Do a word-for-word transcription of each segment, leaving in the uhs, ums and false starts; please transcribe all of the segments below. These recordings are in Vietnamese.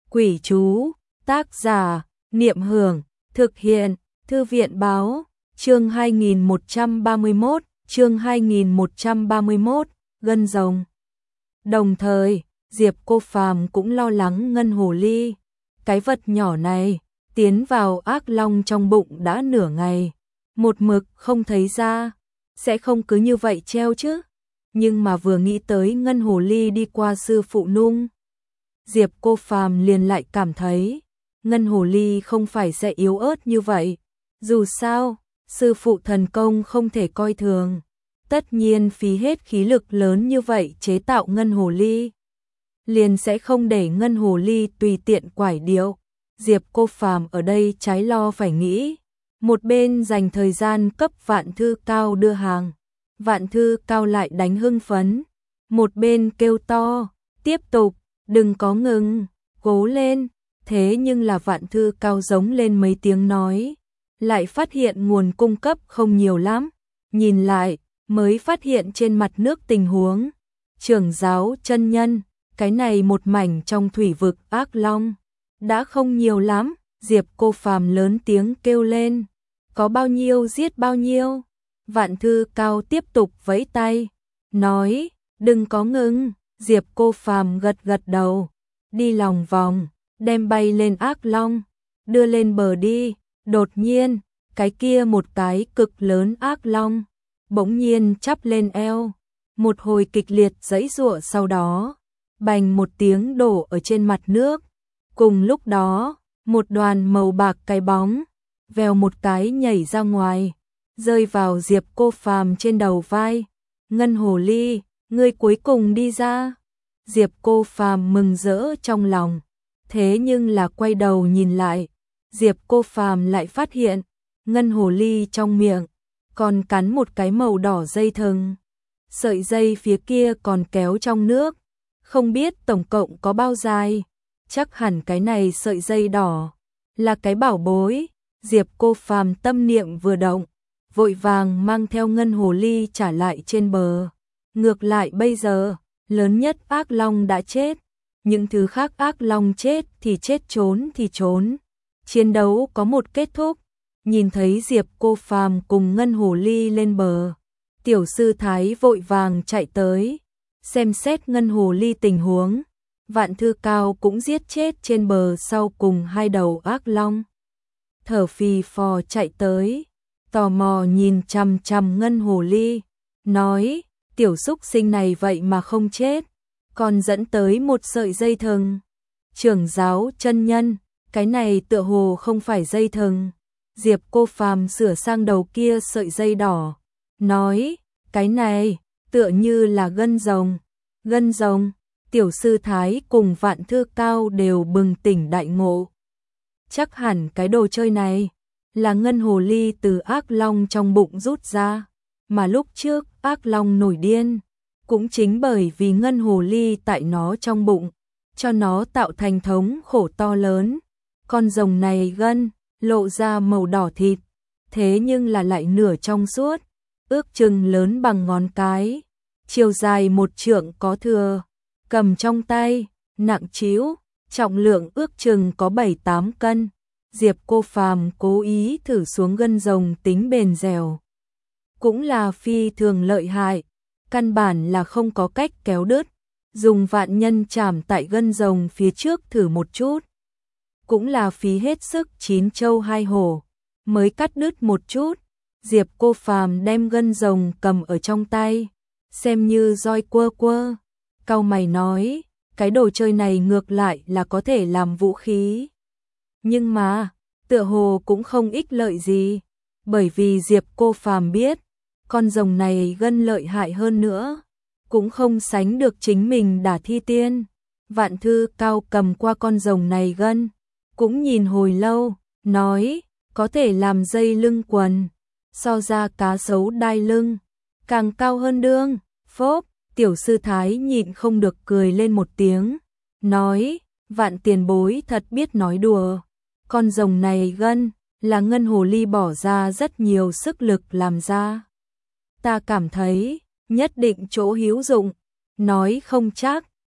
Quỷ chú, tác giả, Niệm Hưởng, thực hiện, Thư viện báo, chương hai nghìn một trăm ba mươi mốt, chương hai nghìn một trăm ba mươi mốt, gân rồng. Đồng thời, Diệp Cô Phàm cũng lo lắng ngân hồ ly. Cái vật nhỏ này, tiến vào ác long trong bụng đã nửa ngày, một mực không thấy ra, sẽ không cứ như vậy treo chứ. Nhưng mà vừa nghĩ tới ngân hồ ly đi qua sư phụ nung, Diệp Cô Phàm liền lại cảm thấy, ngân hồ ly không phải sẽ yếu ớt như vậy. Dù sao, sư phụ thần công không thể coi thường, tất nhiên phí hết khí lực lớn như vậy chế tạo ngân hồ ly, liền sẽ không để ngân hồ ly tùy tiện quải điệu. Diệp Cô Phàm ở đây trái lo phải nghĩ, một bên dành thời gian cấp Vạn Thư Cao đưa hàng, Vạn Thư Cao lại đánh hưng phấn, một bên kêu to, tiếp tục, đừng có ngừng, cố lên. Thế nhưng là Vạn Thư Cao giống lên mấy tiếng nói, lại phát hiện nguồn cung cấp không nhiều lắm, nhìn lại, mới phát hiện trên mặt nước tình huống. Trưởng giáo chân nhân, cái này một mảnh trong thủy vực ác long, đã không nhiều lắm. Diệp Cô Phàm lớn tiếng kêu lên, có bao nhiêu giết bao nhiêu. Vạn Thư Cao tiếp tục vẫy tay, nói, đừng có ngừng. Diệp Cô Phàm gật gật đầu, đi lòng vòng, đem bay lên ác long, đưa lên bờ đi. Đột nhiên, cái kia một cái cực lớn ác long, bỗng nhiên chắp lên eo, một hồi kịch liệt giãy giụa, sau đó, bành một tiếng đổ ở trên mặt nước. Cùng lúc đó, một đoàn màu bạc cái bóng, vèo một cái nhảy ra ngoài, rơi vào Diệp Cô Phàm trên đầu vai. Ngân hồ ly, ngươi cuối cùng đi ra. Diệp Cô Phàm mừng rỡ trong lòng, thế nhưng là quay đầu nhìn lại, Diệp Cô Phàm lại phát hiện, ngân hồ ly trong miệng còn cắn một cái màu đỏ dây thừng, sợi dây phía kia còn kéo trong nước, không biết tổng cộng có bao dài, chắc hẳn cái này sợi dây đỏ là cái bảo bối. Diệp Cô Phàm tâm niệm vừa động, vội vàng mang theo ngân hồ ly trả lại trên bờ. Ngược lại bây giờ, lớn nhất ác long đã chết, những thứ khác ác long chết thì chết, trốn thì trốn, chiến đấu có một kết thúc. Nhìn thấy Diệp Cô Phàm cùng ngân hồ ly lên bờ, tiểu sư thái vội vàng chạy tới, xem xét ngân hồ ly tình huống. Vạn Thư Cao cũng giết chết trên bờ sau cùng hai đầu ác long, thở phì phò chạy tới, tò mò nhìn chằm chằm ngân hồ ly, nói, tiểu xúc sinh này vậy mà không chết, còn dẫn tới một sợi dây thừng. Trưởng giáo chân nhân, cái này tựa hồ không phải dây thừng. Diệp Cô Phàm sửa sang đầu kia sợi dây đỏ, nói, cái này tựa như là gân rồng. Gân rồng. Tiểu sư thái cùng Vạn Thư Cao đều bừng tỉnh đại ngộ, chắc hẳn cái đồ chơi này là ngân hồ ly từ ác long trong bụng rút ra, mà lúc trước ác long nổi điên cũng chính bởi vì ngân hồ ly tại nó trong bụng, cho nó tạo thành thống khổ to lớn. Con rồng này gân lộ ra màu đỏ thịt, thế nhưng là lại nửa trong suốt, ước chừng lớn bằng ngón cái, chiều dài một trượng có thừa, cầm trong tay, nặng trĩu, trọng lượng ước chừng có bảy tám cân. Diệp Cô Phàm cố ý thử xuống gân rồng tính bền dẻo, cũng là phi thường lợi hại, căn bản là không có cách kéo đứt. Dùng vạn nhân chảm tại gân rồng phía trước thử một chút, cũng là phí hết sức chín châu hai hổ mới cắt đứt một chút. Diệp Cô Phàm đem gân rồng cầm ở trong tay, xem như roi quơ quơ, cau mày nói, cái đồ chơi này ngược lại là có thể làm vũ khí, nhưng mà tựa hồ cũng không ích lợi gì, bởi vì Diệp Cô Phàm biết, con rồng này gân lợi hại hơn nữa, cũng không sánh được chính mình đả thi tiên. Vạn Thư Cao cầm qua con rồng này gân, cũng nhìn hồi lâu, nói, có thể làm dây lưng quần, so ra cá sấu đai lưng, càng cao hơn đương. Phốp, tiểu sư thái nhịn không được cười lên một tiếng, nói, Vạn tiền bối thật biết nói đùa, con rồng này gân là ngân hồ ly bỏ ra rất nhiều sức lực làm ra, ta cảm thấy nhất định chỗ hữu dụng, nói không chắc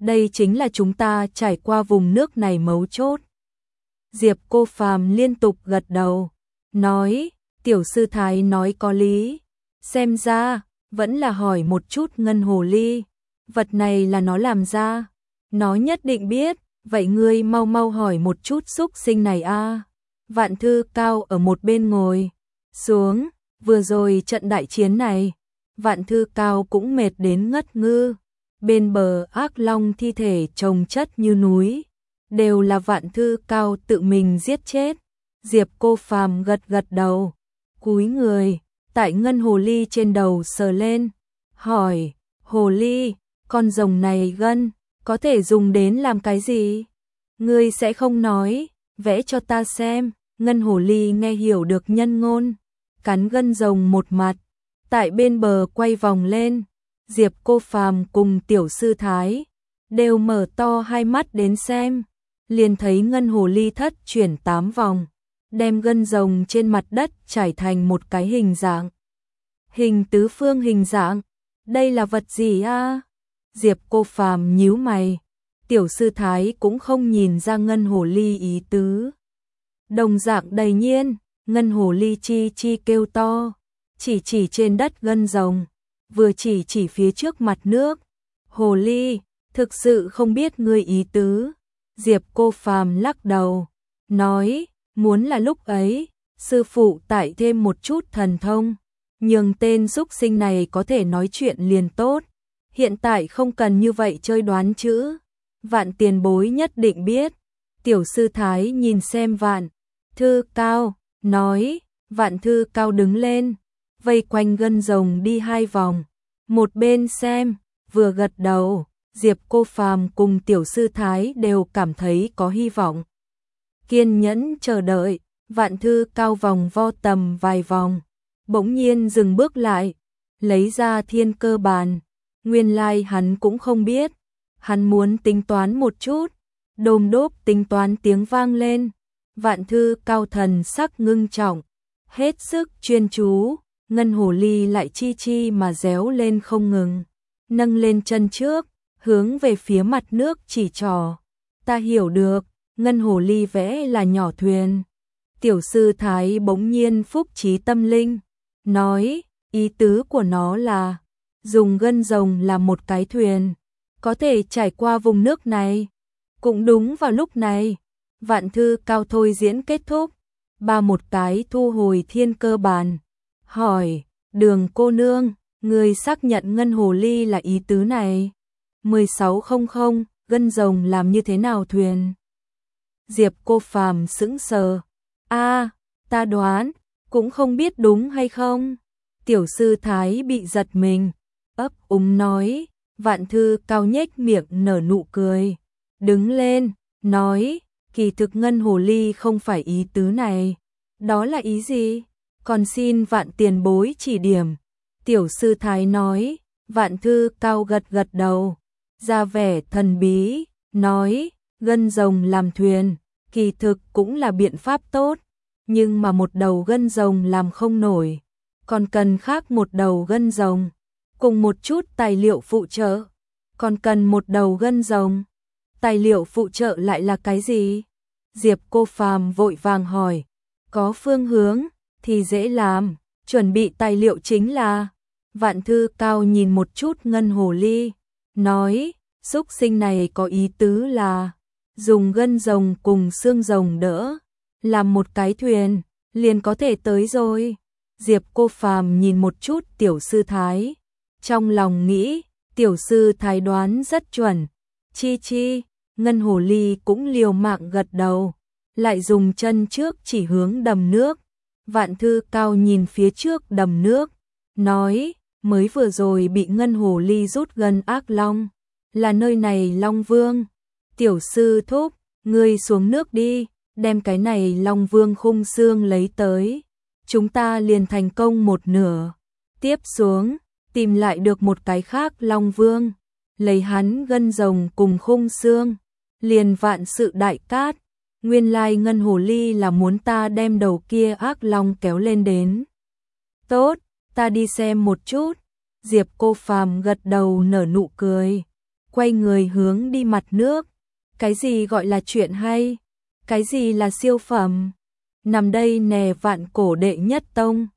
đây chính là chúng ta trải qua vùng nước này mấu chốt. Diệp Cô Phàm liên tục gật đầu, nói, tiểu sư thái nói có lý, xem ra, vẫn là hỏi một chút ngân hồ ly, vật này là nó làm ra, nó nhất định biết, vậy ngươi mau mau hỏi một chút xúc sinh này a. Vạn Thư Cao ở một bên ngồi xuống, vừa rồi trận đại chiến này, Vạn Thư Cao cũng mệt đến ngất ngư, bên bờ ác long thi thể chồng chất như núi, đều là Vạn Thư Cao tự mình giết chết. Diệp Cô Phàm gật gật đầu, cúi người, tại ngân hồ ly trên đầu sờ lên, hỏi, hồ ly, con rồng này gân, có thể dùng đến làm cái gì? Ngươi sẽ không nói, vẽ cho ta xem. Ngân hồ ly nghe hiểu được nhân ngôn, cắn gân rồng một mặt, tại bên bờ quay vòng lên. Diệp Cô Phàm cùng tiểu sư thái đều mở to hai mắt đến xem, liền thấy ngân hồ ly thất chuyển tám vòng, đem gân rồng trên mặt đất trải thành một cái hình dạng. Hình tứ phương hình dạng, đây là vật gì a? Diệp Cô Phàm nhíu mày, tiểu sư thái cũng không nhìn ra ngân hồ ly ý tứ. Đồng dạng đầy nhiên, ngân hồ ly chi chi kêu to, chỉ chỉ trên đất gân rồng, vừa chỉ chỉ phía trước mặt nước. Hồ ly, thực sự không biết ngươi ý tứ. Diệp Cô Phàm lắc đầu, nói, muốn là lúc ấy, sư phụ tải thêm một chút thần thông, nhường tên xúc sinh này có thể nói chuyện liền tốt. Hiện tại không cần như vậy chơi đoán chữ, Vạn tiền bối nhất định biết. Tiểu sư thái nhìn xem Vạn Thư Cao, nói, Vạn Thư Cao đứng lên, vây quanh gân rồng đi hai vòng, một bên xem, vừa gật đầu. Diệp Cô Phàm cùng tiểu sư thái đều cảm thấy có hy vọng. Kiên nhẫn chờ đợi, Vạn Thư Cao vòng vo tầm vài vòng, bỗng nhiên dừng bước lại, lấy ra thiên cơ bàn. Nguyên lai hắn cũng không biết, hắn muốn tính toán một chút, đồm đốp tính toán tiếng vang lên. Vạn Thư Cao thần sắc ngưng trọng, hết sức chuyên chú, ngân hồ ly lại chi chi mà réo lên không ngừng, nâng lên chân trước, hướng về phía mặt nước chỉ trỏ. Ta hiểu được, ngân hồ ly vẽ là nhỏ thuyền. Tiểu sư thái bỗng nhiên phúc trí tâm linh, nói, ý tứ của nó là, dùng gân rồng làm một cái thuyền, có thể trải qua vùng nước này. Cũng đúng vào lúc này, Vạn Thư Cao thôi diễn kết thúc, ba một cái thu hồi thiên cơ bàn, hỏi, Đường cô nương, người xác nhận ngân hồ ly là ý tứ này. mười sáu hundred, gân rồng làm như thế nào thuyền? Diệp Cô Phàm sững sờ, a, ta đoán, cũng không biết đúng hay không. Tiểu sư thái bị giật mình, ấp úng nói. Vạn Thư Cao nhếch miệng nở nụ cười, đứng lên, nói, kỳ thực ngân hồ ly không phải ý tứ này. Đó là ý gì? Còn xin Vạn tiền bối chỉ điểm. Tiểu sư thái nói. Vạn Thư Cao gật gật đầu, ra vẻ thần bí, nói, gân rồng làm thuyền, kỳ thực cũng là biện pháp tốt, nhưng mà một đầu gân rồng làm không nổi, còn cần khác một đầu gân rồng, cùng một chút tài liệu phụ trợ, còn cần một đầu gân rồng. Tài liệu phụ trợ lại là cái gì? Diệp Cô Phàm vội vàng hỏi, có phương hướng thì dễ làm, chuẩn bị tài liệu chính là. Vạn Thư Cao nhìn một chút ngân hồ ly, nói, xúc sinh này có ý tứ là, dùng gân rồng cùng xương rồng đỡ, làm một cái thuyền, liền có thể tới rồi. Diệp Cô Phàm nhìn một chút tiểu sư thái, trong lòng nghĩ, tiểu sư thái đoán rất chuẩn. Chi chi, ngân hồ ly cũng liều mạng gật đầu, lại dùng chân trước chỉ hướng đầm nước. Vạn Thư Cao nhìn phía trước đầm nước, nói, mới vừa rồi bị ngân hồ ly rút gần ác long, là nơi này Long Vương. Tiểu sư thúc, ngươi xuống nước đi, đem cái này Long Vương khung xương lấy tới, chúng ta liền thành công một nửa. Tiếp xuống, tìm lại được một cái khác Long Vương, lấy hắn gân rồng cùng khung xương, liền vạn sự đại cát. Nguyên lai ngân hồ ly là muốn ta đem đầu kia ác long kéo lên đến. Tốt, ta đi xem một chút. Diệp Cô Phàm gật đầu nở nụ cười. quay người hướng đi mặt nước. Cái gì gọi là chuyện hay? Cái gì là siêu phẩm? Nằm đây nè vạn cổ đệ nhất tông.